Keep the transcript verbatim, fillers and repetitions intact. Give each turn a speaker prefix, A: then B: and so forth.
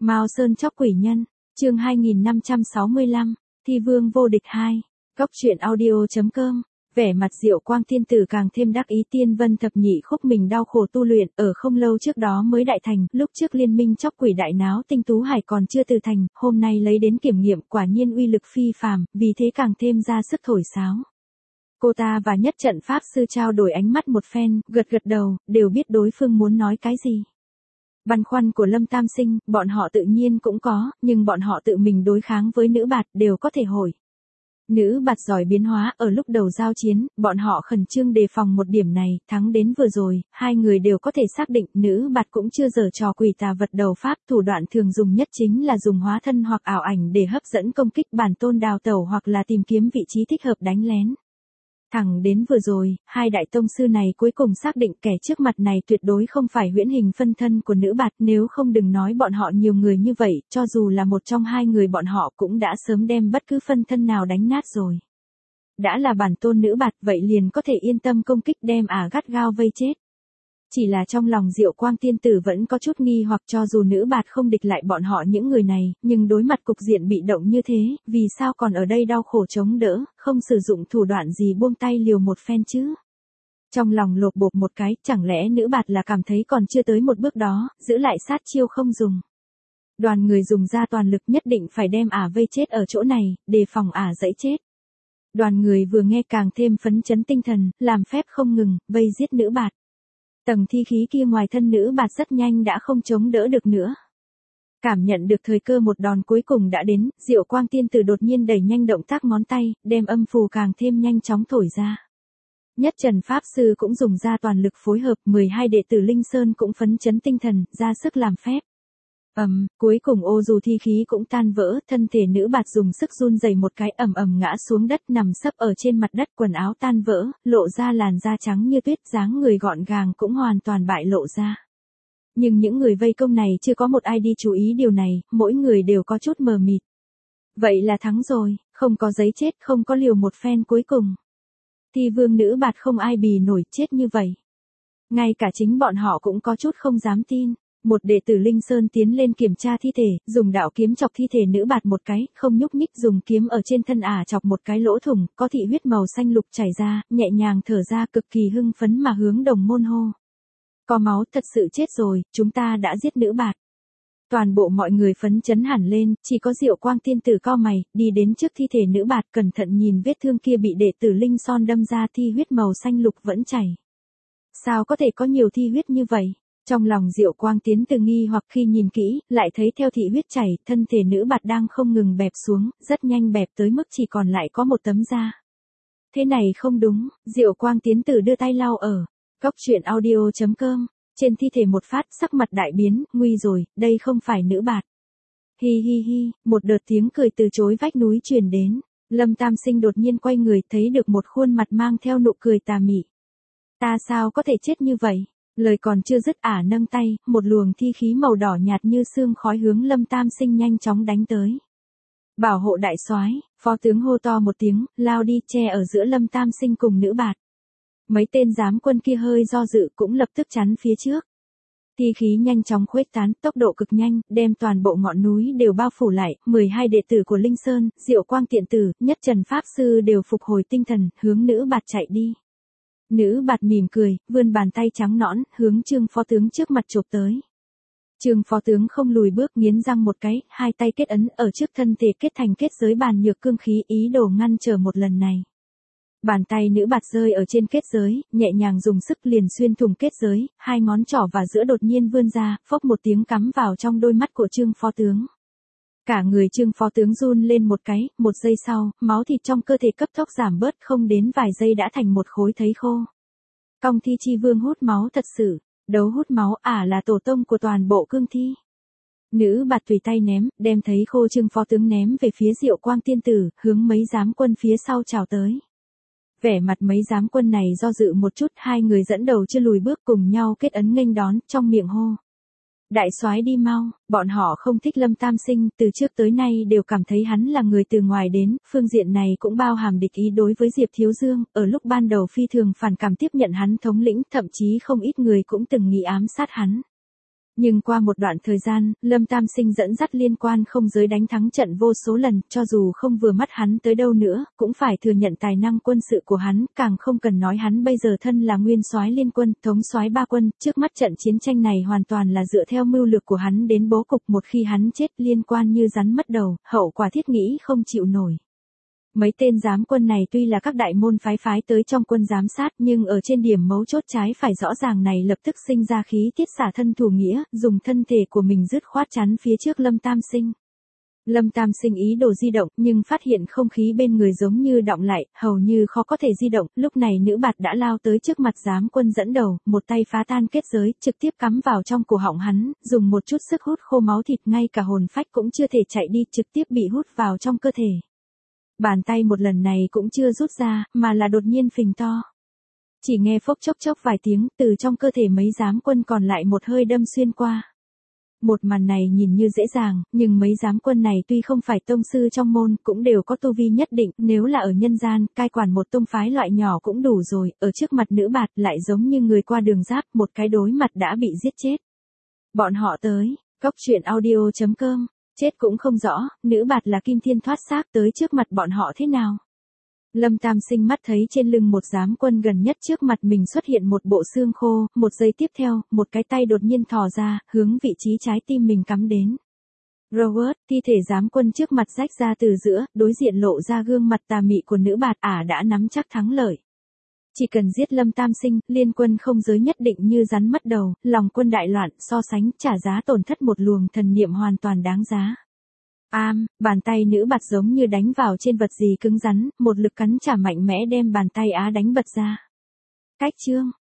A: Mao Sơn chóc quỷ nhân, chương hai nghìn năm trăm sáu mươi lăm, Thi Vương vô địch hai, Góc truyện audio.com. Vẻ mặt Diệu Quang tiên tử càng thêm đắc ý. Tiên Vân thập nhị khúc mình đau khổ tu luyện, ở không lâu trước đó mới đại thành, lúc trước liên minh chóc quỷ đại náo Tinh Tú Hải còn chưa từ thành, hôm nay lấy đến kiểm nghiệm, quả nhiên uy lực phi phàm, vì thế càng thêm ra sức thổi sáo. Cô ta và nhất trận pháp sư trao đổi ánh mắt một phen, gật gật đầu, đều biết đối phương muốn nói cái gì. Băn khoăn của Lâm Tam Sinh, bọn họ tự nhiên cũng có, nhưng bọn họ tự mình đối kháng với nữ bạt đều có thể hồi. Nữ bạt giỏi biến hóa, ở lúc đầu giao chiến, bọn họ khẩn trương đề phòng một điểm này, thắng đến vừa rồi, hai người đều có thể xác định nữ bạt cũng chưa giở trò quỷ tà vật đầu pháp, thủ đoạn thường dùng nhất chính là dùng hóa thân hoặc ảo ảnh để hấp dẫn công kích bản tôn đào tẩu hoặc là tìm kiếm vị trí thích hợp đánh lén. Thẳng đến vừa rồi, hai đại tông sư này cuối cùng xác định kẻ trước mặt này tuyệt đối không phải huyễn hình phân thân của nữ bạt, nếu không đừng nói bọn họ nhiều người như vậy, cho dù là một trong hai người bọn họ cũng đã sớm đem bất cứ phân thân nào đánh nát rồi. Đã là bản tôn nữ bạt, vậy liền có thể yên tâm công kích đem ả gắt gao vây chết. Chỉ là trong lòng Diệu Quang tiên tử vẫn có chút nghi hoặc, cho dù nữ bạt không địch lại bọn họ những người này, nhưng đối mặt cục diện bị động như thế, vì sao còn ở đây đau khổ chống đỡ, không sử dụng thủ đoạn gì buông tay liều một phen chứ? Trong lòng lột bột một cái, chẳng lẽ nữ bạt là cảm thấy còn chưa tới một bước đó, giữ lại sát chiêu không dùng. Đoàn người dùng ra toàn lực nhất định phải đem ả vây chết ở chỗ này, đề phòng ả dẫy chết. Đoàn người vừa nghe càng thêm phấn chấn tinh thần, làm phép không ngừng, vây giết nữ bạt. Tầng thi khí kia ngoài thân nữ bạt rất nhanh đã không chống đỡ được nữa. Cảm nhận được thời cơ một đòn cuối cùng đã đến, Diệu Quang tiên tử đột nhiên đẩy nhanh động tác ngón tay, đem âm phù càng thêm nhanh chóng thổi ra. Nhất Trần Pháp Sư cũng dùng ra toàn lực phối hợp, mười hai đệ tử Linh Sơn cũng phấn chấn tinh thần, ra sức làm phép. Ầm, um, cuối cùng ô dù thi khí cũng tan vỡ, thân thể nữ bạt dùng sức run rẩy một cái, ầm ầm ngã xuống đất, nằm sấp ở trên mặt đất, quần áo tan vỡ, lộ ra làn da trắng như tuyết, dáng người gọn gàng cũng hoàn toàn bại lộ ra. Nhưng những người vây công này chưa có một ai đi chú ý điều này, mỗi người đều có chút mờ mịt. Vậy là thắng rồi, không có giấy chết, không có liều một phen cuối cùng. Thi vương nữ bạt không ai bì nổi, chết như vậy. Ngay cả chính bọn họ cũng có chút không dám tin. Một đệ tử Linh Sơn tiến lên kiểm tra thi thể, dùng đạo kiếm chọc thi thể nữ bạt một cái, không nhúc nhích, dùng kiếm ở trên thân ả chọc một cái lỗ thủng, có thị huyết màu xanh lục chảy ra, nhẹ nhàng thở ra, cực kỳ hưng phấn mà hướng đồng môn hô. Có máu, thật sự chết rồi, chúng ta đã giết nữ bạt. Toàn bộ mọi người phấn chấn hẳn lên, chỉ có Diệu Quang tiên tử cau mày, đi đến trước thi thể nữ bạt, cẩn thận nhìn vết thương kia bị đệ tử Linh Son đâm ra, thi huyết màu xanh lục vẫn chảy. Sao có thể có nhiều thi huyết như vậy? Trong lòng Diệu Quang tiến từ nghi hoặc, khi nhìn kỹ, lại thấy theo thị huyết chảy, thân thể nữ bạt đang không ngừng bẹp xuống, rất nhanh bẹp tới mức chỉ còn lại có một tấm da. Thế này không đúng, Diệu Quang tiến từ đưa tay lau ở. Góc truyện audio.com, trên thi thể một phát, sắc mặt đại biến, nguy rồi, đây không phải nữ bạt. Hi hi hi, một đợt tiếng cười từ chối vách núi truyền đến. Lâm Tam Sinh đột nhiên quay người, thấy được một khuôn mặt mang theo nụ cười tà mị. Ta sao có thể chết như vậy? Lời còn chưa dứt, ả nâng tay, một luồng thi khí màu đỏ nhạt như sương khói hướng Lâm Tam Sinh nhanh chóng đánh tới. Bảo hộ đại soái, phó tướng hô to một tiếng, lao đi, che ở giữa Lâm Tam Sinh cùng nữ bạt. Mấy tên giám quân kia hơi do dự cũng lập tức chắn phía trước. Thi khí nhanh chóng khuếch tán, tốc độ cực nhanh, đem toàn bộ ngọn núi đều bao phủ lại, mười hai đệ tử của Linh Sơn, Diệu Quang tiện tử, Nhất Trần Pháp Sư đều phục hồi tinh thần, hướng nữ bạt chạy đi. Nữ bạt mỉm cười, vươn bàn tay trắng nõn, hướng Trương phó tướng trước mặt chộp tới. Trương phó tướng không lùi bước, nghiến răng một cái, hai tay kết ấn ở trước thân thể kết thành kết giới bàn nhược cương khí, ý đồ ngăn trở một lần này. Bàn tay nữ bạt rơi ở trên kết giới, nhẹ nhàng dùng sức liền xuyên thủng kết giới, hai ngón trỏ và giữa đột nhiên vươn ra, phốc một tiếng cắm vào trong đôi mắt của Trương phó tướng. Cả người Trương phó tướng run lên một cái, một giây sau, máu thịt trong cơ thể cấp tốc giảm bớt, không đến vài giây đã thành một khối thấy khô. Cong thi chi vương hút máu thật sự, đấu hút máu, ả là tổ tông của toàn bộ cương thi. Nữ bạt tùy tay ném, đem thấy khô Trương phó tướng ném về phía Diệu Quang tiên tử, hướng mấy giám quân phía sau chào tới. Vẻ mặt mấy giám quân này do dự một chút, hai người dẫn đầu chưa lùi bước cùng nhau kết ấn nghênh đón, trong miệng hô. Đại soái đi mau, bọn họ không thích Lâm Tam Sinh, từ trước tới nay đều cảm thấy hắn là người từ ngoài đến, phương diện này cũng bao hàm địch ý đối với Diệp Thiếu Dương, ở lúc ban đầu phi thường phản cảm tiếp nhận hắn thống lĩnh, thậm chí không ít người cũng từng nghĩ ám sát hắn. Nhưng qua một đoạn thời gian, Lâm Tam Sinh dẫn dắt Liên Quan không giới đánh thắng trận vô số lần, cho dù không vừa mắt hắn tới đâu nữa, cũng phải thừa nhận tài năng quân sự của hắn, càng không cần nói hắn bây giờ thân là nguyên soái Liên Quân, thống soái ba quân, trước mắt trận chiến tranh này hoàn toàn là dựa theo mưu lược của hắn đến bố cục, một khi hắn chết Liên Quan như rắn mất đầu, hậu quả thiết nghĩ không chịu nổi. Mấy tên giám quân này tuy là các đại môn phái phái tới trong quân giám sát nhưng ở trên điểm mấu chốt trái phải rõ ràng này lập tức sinh ra khí tiết xả thân thủ nghĩa, dùng thân thể của mình dứt khoát chắn phía trước Lâm Tam Sinh. Lâm Tam Sinh ý đồ di động nhưng phát hiện không khí bên người giống như đọng lại, hầu như khó có thể di động, lúc này nữ bạt đã lao tới trước mặt giám quân dẫn đầu, một tay phá tan kết giới, trực tiếp cắm vào trong cổ họng hắn, dùng một chút sức hút khô máu thịt ngay cả hồn phách cũng chưa thể chạy đi, trực tiếp bị hút vào trong cơ thể. Bàn tay một lần này cũng chưa rút ra, mà là đột nhiên phình to. Chỉ nghe phốc chốc chốc vài tiếng, từ trong cơ thể mấy giám quân còn lại một hơi đâm xuyên qua. Một màn này nhìn như dễ dàng, nhưng mấy giám quân này tuy không phải tông sư trong môn, cũng đều có tu vi nhất định, nếu là ở nhân gian, cai quản một tông phái loại nhỏ cũng đủ rồi, ở trước mặt nữ bạt lại giống như người qua đường giáp, một cái đối mặt đã bị giết chết. Bọn họ tới, cốc truyện audio chấm com. Chết cũng không rõ, nữ bạt là kim thiên thoát xác tới trước mặt bọn họ thế nào. Lâm Tam Sinh mắt thấy trên lưng một giám quân gần nhất trước mặt mình xuất hiện một bộ xương khô, một giây tiếp theo, một cái tay đột nhiên thò ra, hướng vị trí trái tim mình cắm đến. Robert, thi thể giám quân trước mặt rách ra từ giữa, đối diện lộ ra gương mặt tà mị của nữ bạt, ả đã nắm chắc thắng lợi. Chỉ cần giết Lâm Tam Sinh, Liên Quân không giới nhất định như rắn mất đầu, lòng quân đại loạn, so sánh trả giá tổn thất một luồng thần niệm hoàn toàn đáng giá. Am, bàn tay nữ bạt giống như đánh vào trên vật gì cứng rắn, một lực cắn trả mạnh mẽ đem bàn tay á đánh bật ra. Cách chương,